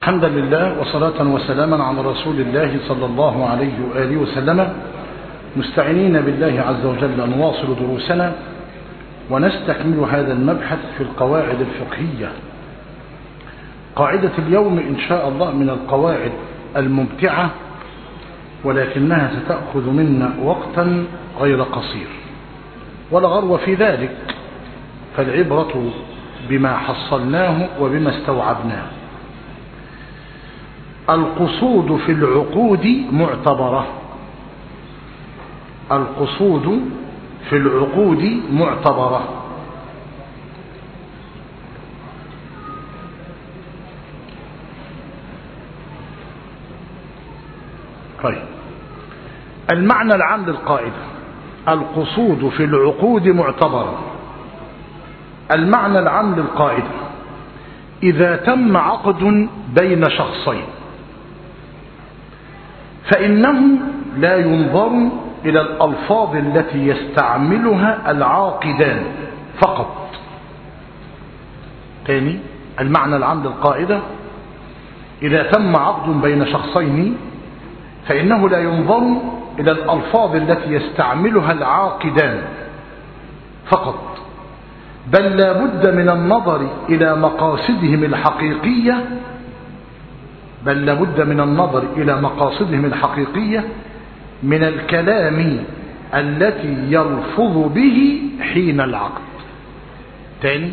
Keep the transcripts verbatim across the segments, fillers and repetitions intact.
حمدا لله وصلاة وسلاما على رسول الله صلى الله عليه وآله وسلم، مستعينين بالله عز وجل نواصل دروسنا ونستكمل هذا المبحث في القواعد الفقهية. قاعدة اليوم إن شاء الله من القواعد الممتعة، ولكنها ستأخذ منا وقتا غير قصير، ولا غرو في ذلك، فالعبرة بما حصلناه وبما استوعبناه. القصود في العقود معتبرة. القصود في العقود معتبرة. طيب، المعنى العام للقاعدة: القصود في العقود معتبرة. المعنى العام للقاعدة: إذا تم عقد بين شخصين فإنه لا ينظر إلى الألفاظ التي يستعملها العاقدان فقط. ثاني، المعنى العام للقاعدة: إذا تم عقد بين شخصين فإنه لا ينظر إلى الألفاظ التي يستعملها العاقدان فقط، بل لا بد من النظر إلى مقاصدهم الحقيقية بل لا بد من النظر إلى مقاصدهم الحقيقية من الكلام التي يلفظ به حين العقد. ثاني،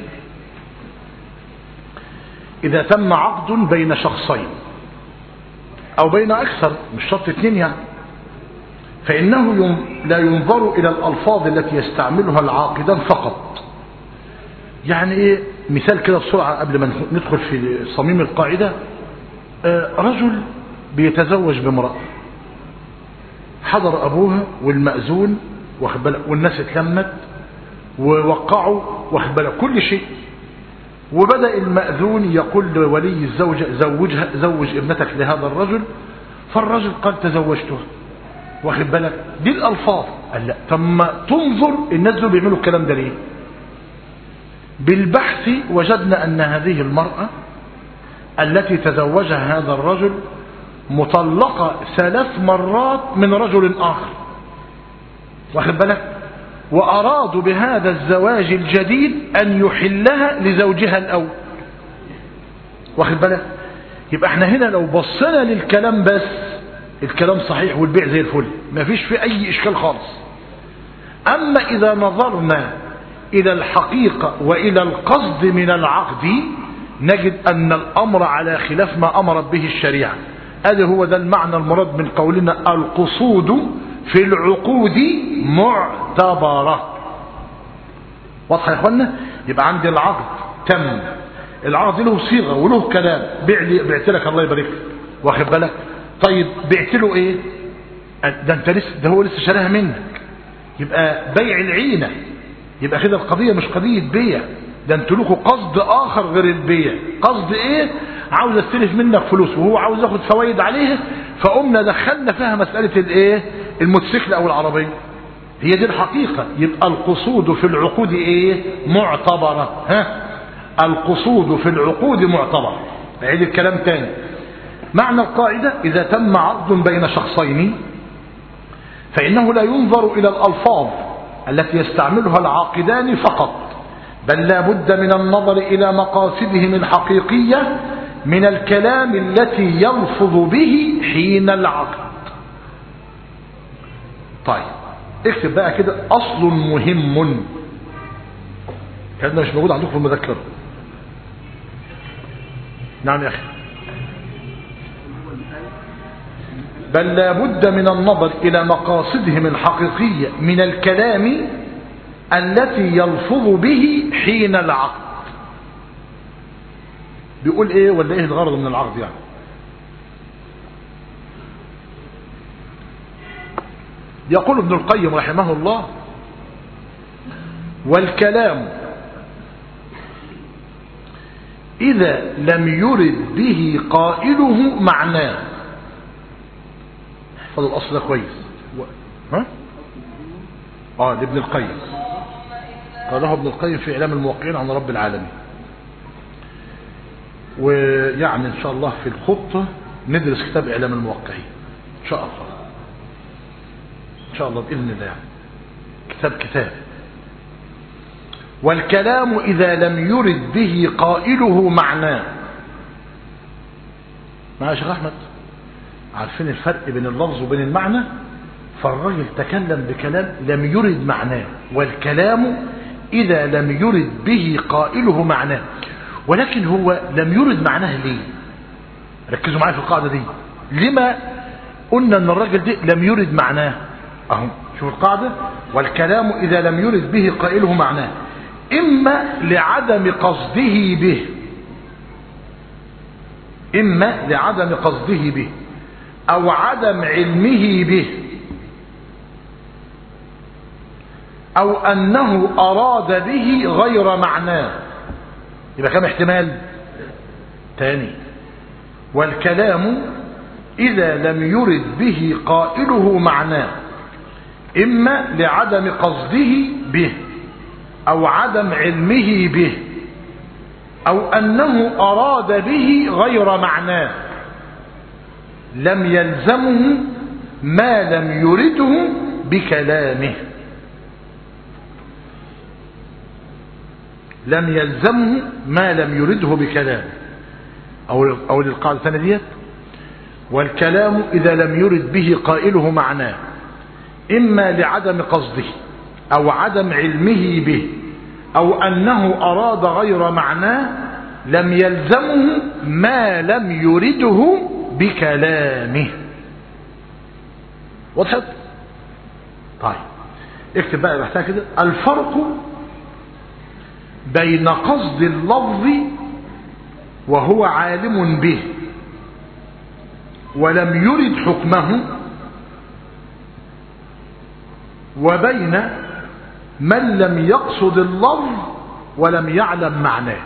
إذا تم عقد بين شخصين أو بين أكثر، مش شرط اثنين يعني، فإنه لا ينظر إلى الألفاظ التي يستعملها العاقدان فقط. يعني إيه؟ مثال كده بسرعة قبل ما ندخل في صميم القاعدة. رجل بيتزوج بامرأة، حضر أبوها والمأذون واخد بالك، والناس اتلمت ووقعوا واخد بالك كل شيء، وبدأ المأذون يقول لولي الزوجة: زوجها زوج ابنتك لهذا الرجل. فالرجل قال: تزوجتها واخد بالك. دي الألفاظ. قال: لا، ثم تنظر الناس دول بيعملوا الكلام ده ليه؟ بالبحث وجدنا أن هذه المرأة التي تزوجها هذا الرجل مطلقة ثلاث مرات من رجل آخر واخد بالك، وأرادوا بهذا الزواج الجديد أن يحلها لزوجها الأول واخد بالك. يبقى احنا هنا لو بصينا للكلام بس، الكلام صحيح والبيع زي الفل، ما فيش فيه أي إشكال خالص. أما إذا نظرنا إلى الحقيقة وإلى القصد من العقد، نجد أن الأمر على خلاف ما أمرت به الشريعة. هذا هو ذا المعنى المراد من قولنا القصود في العقود معتبرة. واضح يا اخوانا؟ يبقى عندي العقد تم، العقد له صيغة وله كلام. بيع لي، بعت لك الله يبارك لك واخد بالك. طيب بعت له ايه؟ ده انت لسه، ده هو لسه شاريها منك، يبقى بيع العينة. يبقى كده القضية مش قضية بيع، ده انتوا لكم قصد اخر غير البيع. قصد ايه؟ عاوز استلف منك فلوس وهو عاوز ياخد فوائد عليها، فقمنا دخلنا فيها مسألة الايه؟ الموتوسيكل او العربية. هي دي الحقيقة. يبقى القصود في العقود ايه؟ معتبرة. ها؟ القصود في العقود معتبرة. اعيد الكلام تاني. معنى القاعدة: إذا تم عقد بين شخصين فإنه لا ينظر إلى الألفاظ التي يستعملها العاقدان فقط، بل لا بد من النظر إلى مقاصدهم الحقيقية من الكلام التي يلفظ به حين العقد. طيب، اكتب بقى كده أصل مهم كان مش موجود عندكم في المذكرة. نعم يا أخي. بل لا بد من النظر إلى مقاصدهم الحقيقية من الكلام التي يلفظ به حين العقد. بيقول ايه ولا ايه الغرض من العقد يعني؟ يقول ابن القيم رحمه الله: والكلام إذا لم يرد به قائله معناه. احفظ الأصل ده كويس. ها؟ اه لابن القيم، قاله ابن القيم في إعلام الموقعين عن رب العالمين. ويعني ان شاء الله في الخطة ندرس كتاب اعلام الموقعين ان شاء الله، ان شاء الله باذن الله، كتاب كتاب. والكلام اذا لم يرد به قائله معناه. معايا يا شيخ احمد؟ عارفين الفرق بين اللفظ وبين المعنى؟ فالرجل تكلم بكلام لم يرد معناه، والكلام اذا لم يرد به قائله معناه. ولكن هو لم يرد معناه ليه؟ ركزوا معايا في القاعدة دي. لما قلنا ان الرجل دي لم يرد معناه؟ اهو شوف القاعدة. والكلام اذا لم يرد به قائله معناه، اما لعدم قصده به، اما لعدم قصده به او عدم علمه به، او انه اراد به غير معناه. يبقى كم احتمال تاني؟ والكلام اذا لم يرد به قائله معناه، اما لعدم قصده به او عدم علمه به، او انه اراد به غير معناه، لم يلزمه ما لم يرده بكلامه. لم يلزمه ما لم يرده بكلامه. او او للقاعده الثانيه ديت. والكلام اذا لم يرد به قائله معناه، اما لعدم قصده او عدم علمه به، او انه اراد غير معناه، لم يلزمه ما لم يرده بكلامه. وضحت؟ طيب اكتب بقى بحثها كده. الفرق بين قصد اللفظ وهو عالم به ولم يرد حكمه، وبين من لم يقصد اللفظ ولم يعلم معناه.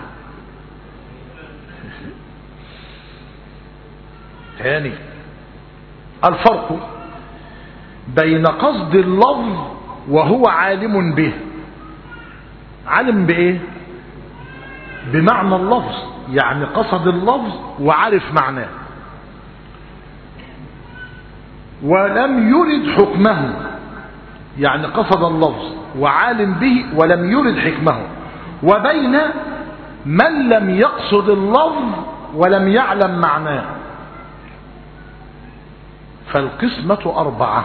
ثاني، الفرق بين قصد اللفظ وهو عالم به. عالم بايه؟ بمعنى اللفظ، يعني قصد اللفظ وعرف معناه، ولم يرد حكمه، يعني قصد اللفظ وعالم به ولم يرد حكمه. وبين من لم يقصد اللفظ ولم يعلم معناه. فالقسمة أربعة.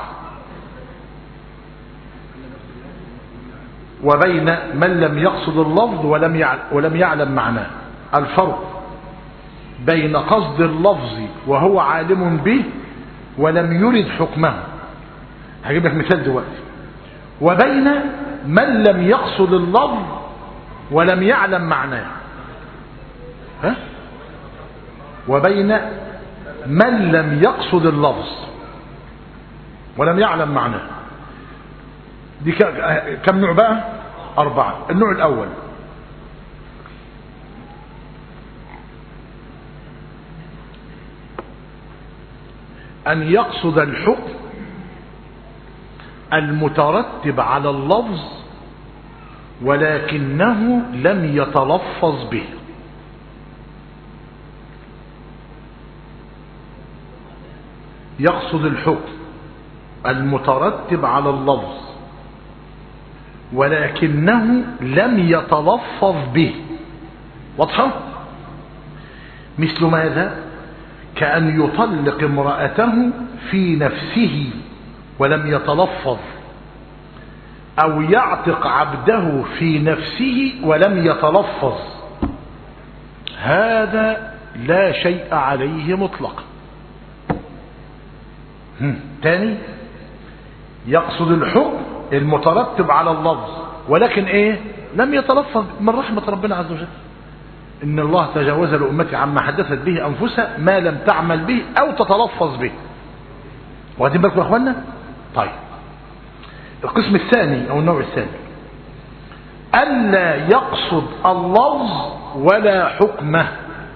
وبين من لم يقصد اللفظ ولم ولم يعلم معناه. الفرق بين قصد اللفظ وهو عالم به ولم يرد حكمه، هجيب لك مثال دلوقتي. وبين من لم يقصد اللفظ ولم يعلم معناه. ها؟ وبين من لم يقصد اللفظ ولم يعلم معناه. دي كم نوع بقى؟ أربعة. النوع الأول أن يقصد الحكم المترتب على اللفظ ولكنه لم يتلفظ به. يقصد الحكم المترتب على اللفظ ولكنه لم يتلفظ به. واضحة؟ مثل ماذا؟ كأن يطلق امرأته في نفسه ولم يتلفظ، أو يعتق عبده في نفسه ولم يتلفظ. هذا لا شيء عليه مطلقا. تاني، يقصد الحكم المترتب على اللفظ ولكن ايه؟ لم يتلفظ. من رحمة ربنا عز وجل ان الله تجاوز لأمتي عما حدثت به انفسها ما لم تعمل به او تتلفظ به. واخدين بالكم يا اخوانا؟ طيب، القسم الثاني او النوع الثاني ألا يقصد اللفظ ولا حكمه.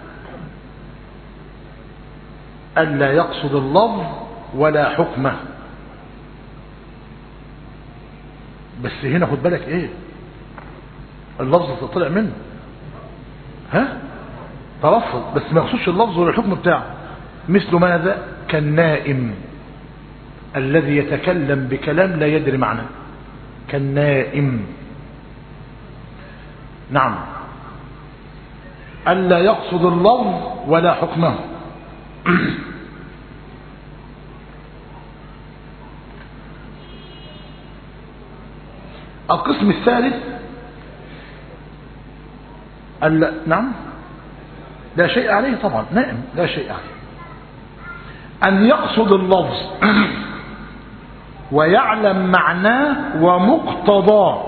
ألا يقصد اللفظ ولا حكمه. بس هنا خد بالك ايه؟ اللفظ طلع منه. ها؟ تلفظ بس ما يخصوش اللفظ ولا الحكم بتاعه. مثل ماذا؟ كالنائم الذي يتكلم بكلام لا يدري معناه، كالنائم. نعم. ألا يقصد اللفظ ولا حكمه. القسم الثالث ألا نعم لا شيء عليه، طبعا نائم لا شيء عليه. أن يقصد اللفظ ويعلم معناه ومقتضاه،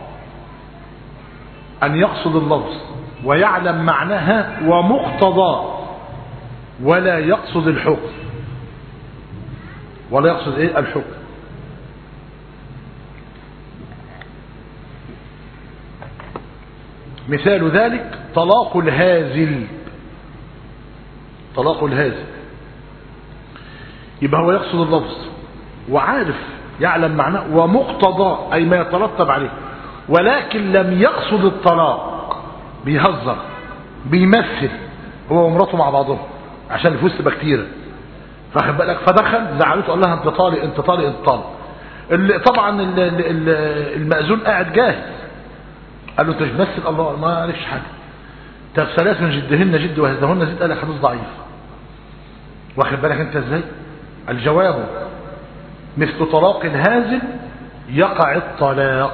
أن يقصد اللفظ ويعلم معناها ومقتضاه، ولا يقصد الحكم، ولا يقصد ايه الحكم. مثال ذلك طلاق الهازل، طلاق الهازل يبقى هو يقصد اللفظ وعارف يعلم معناه ومقتضاه أي ما يترتب عليه، ولكن لم يقصد الطلاق، بيهزر بيمثل هو ومراته مع بعضهم عشان الفلوس تبقى كتيره، فاخد بالك، فدخل زعلته قال لها انت طالق انت طالق انت طالق. طبعا المأذون قاعد جاهز، قال له انت مش بتمثل، الله ما عرفش حاجه. طب ثلاث من جدهن جد وهزهن زد، قال لك حديث ضعيف. واخد بالك انت ازاي؟ الجواب مثل طلاق الهازل يقع الطلاق،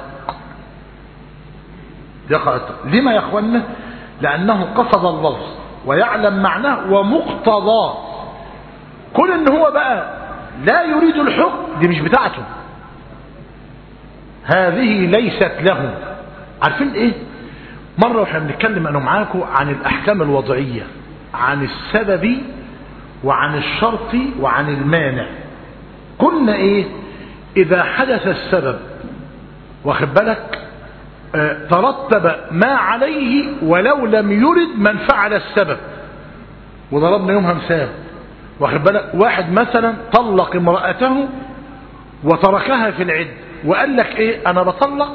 يقع الطلاق. لما يا اخوانا؟ لانه قصد اللفظ ويعلم معناه ومقتضاه. كل ان هو بقى لا يريد الحكم دي مش بتاعته، هذه ليست له. عارفين ايه؟ مرة واحنا بنتكلم انا معاكم عن الاحكام الوضعية، عن السبب وعن الشرط وعن المانع. قلنا ايه؟ اذا حدث السبب واخد بالك اه ترتب ما عليه ولو لم يرد من فعل السبب. وضربنا يومها مثال، واخد بالك، واحد مثلا طلق امرأته وتركها في العد وقال لك ايه؟ انا بطلق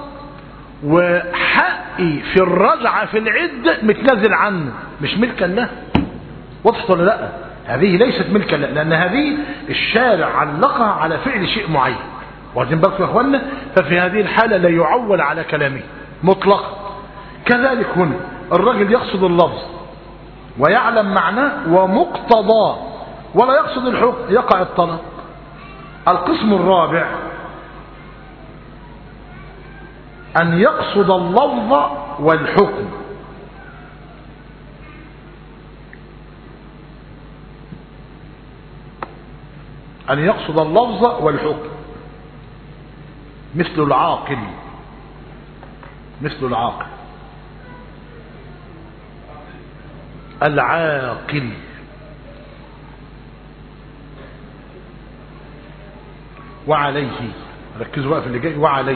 وحقي في الرجعة في العد متنازل عنه، مش ملكا له. وضحت ولا لا؟ هذه ليست ملكا له، لان هذه الشارع علقها على فعل شيء معين. واخدين بالكم يا اخوانا؟ ففي هذه الحالة لا يعول على كلامه مطلقا. كذلك هنا الرجل يقصد اللفظ ويعلم معناه ومقتضاه ولا يقصد الحكم، يقع الطلاق. القسم الرابع أن يقصد اللفظ والحكم. أن يقصد اللفظ والحكم مثل العاقل، مثل العاقل العاقل. وعليه، ركزوا بقى في اللي جاي، وعليه.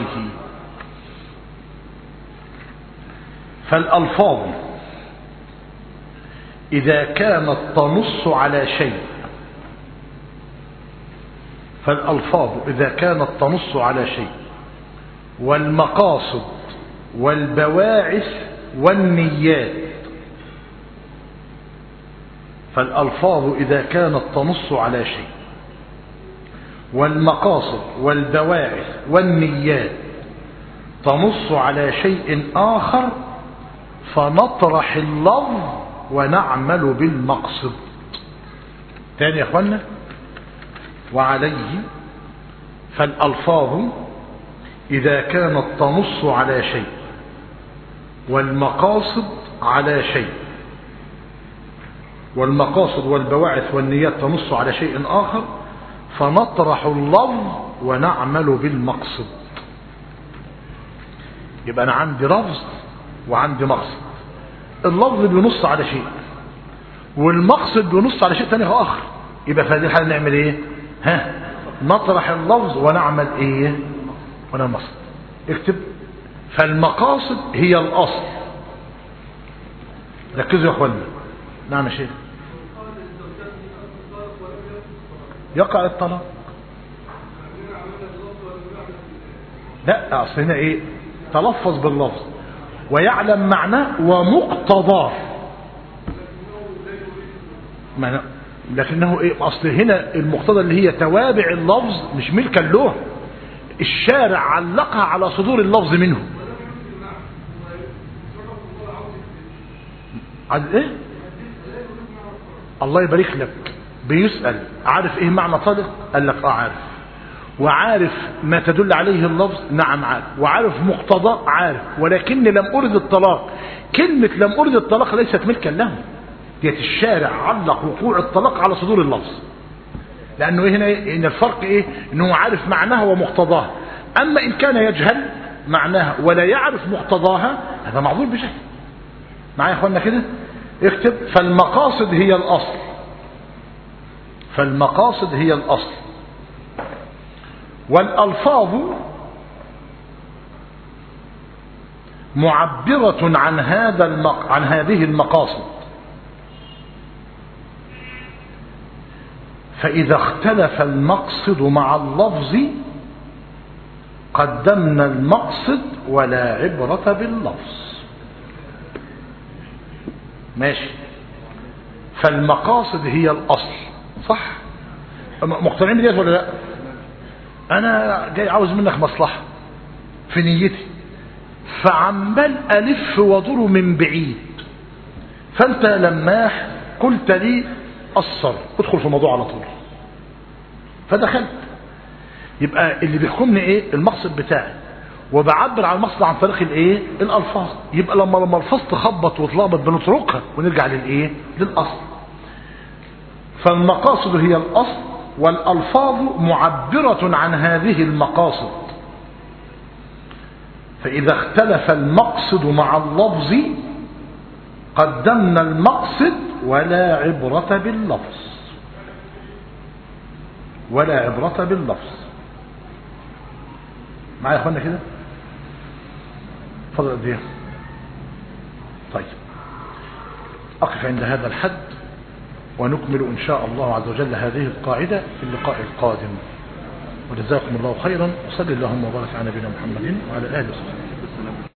فالألفاظ إذا كانت تنص على شيء، فالألفاظ إذا كانت تنص على شيء والمقاصد والبواعث والنيات، فالألفاظ إذا كانت تنص على شيء والمقاصد والبواعث والنيات تنص على شيء آخر فنطرح اللفظ ونعمل بالمقصد. تاني يا اخوانا، وعليه فالألفاظ إذا كانت تنص على شيء والمقاصد على شيء والمقاصد والبواعث والنيات تنص على شيء آخر فنطرح اللفظ ونعمل بالمقصد. يبقى أنا عندي لفظ وعندي مقصد. اللفظ بينص على شيء والمقصد بينص على شيء ثاني آخر، يبقى في هذه الحالة نعمل ايه؟ ها، نطرح اللفظ ونعمل ايه؟ ونعمل مقصد. اكتب: فالمقاصد هي الأصل. ركزوا يا اخوانا. نعم يا شيخ. يقع الطلاق. لا، اصل هنا ايه؟ تلفظ باللفظ ويعلم معناه ومقتضاه. ما لكنه ايه اصل هنا المقتضى اللي هي توابع اللفظ مش ملكا له، الشارع علقها على صدور اللفظ منه. عايز ايه؟ الله يبارك لك. بيسأل عارف ايه معنى طلق؟ قال لك اه عارف. وعارف ما تدل عليه اللفظ؟ نعم عارف. وعارف مقتضى؟ عارف. ولكن لم أرد الطلاق. كلمة لم أرد الطلاق ليست ملكا له، ديت الشارع علق وقوع الطلاق على صدور اللفظ، لأنه هنا إيه؟ إن الفرق ايه؟ انه عارف معناها ومقتضاها. اما ان كان يجهل معناها ولا يعرف مقتضاها هذا معذور بجهل. معايا يا اخوانا كده؟ اكتب: فالمقاصد هي الاصل، فالمقاصد هي الاصل، والالفاظ معبرة عن هذا المق... عن هذه المقاصد، فإذا اختلف المقصد مع اللفظ قدمنا المقصد ولا عبرة باللفظ. ماشي. فالمقاصد هي الأصل، صح؟ مقتنعين بديت ولا لا؟ أنا جاي عاوز منك مصلحة في نيتي، فعمال ألف وادور من بعيد، فأنت لماح قلت لي أصر ادخل في الموضوع على طول، فدخلت. يبقى اللي بيحكمني ايه؟ المقصد بتاعي، وبعبر عن المقصد عن طريق الايه؟ الالفاظ. يبقى لما لما الفاظ تخبط وتلخبط بنتركها ونرجع للايه؟ للاصل. فالمقاصد هي الاصل، والالفاظ معبرة عن هذه المقاصد، فاذا اختلف المقصد مع اللفظ قدمنا المقصد ولا عبرة باللفظ، ولا عبرة باللفظ. معايا يا اخوانا كده؟ فضل قد ايه؟ طيب اقف عند هذا الحد ونكمل ان شاء الله عز وجل هذه القاعدة في اللقاء القادم. وجزاكم الله خيرا، وصلى اللهم وبارك على نبينا محمد وعلى اله وصحبه.